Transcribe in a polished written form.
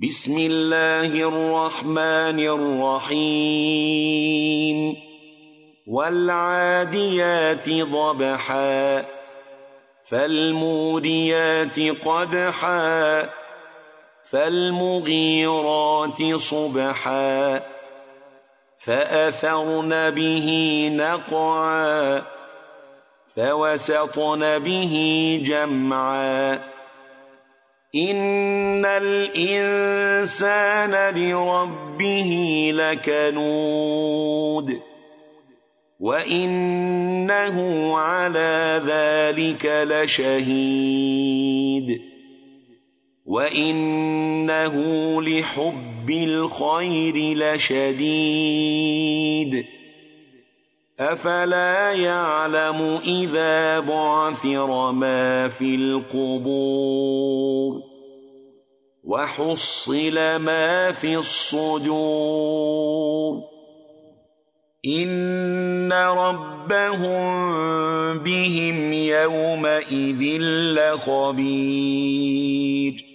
بسم الله الرحمن الرحيم والعاديات ضبحا فالموريات قدحا فالمغيرات صبحا فأثرن به نقعا فوسطن به جمعا إن الإنسان لربه لكنود وإنه على ذلك لشهيد وإنه لحب الخير لشديد أفلا يعلم إذا بعثر ما في القبور وحصل ما في الصدور إن ربهم بهم يومئذ لخبير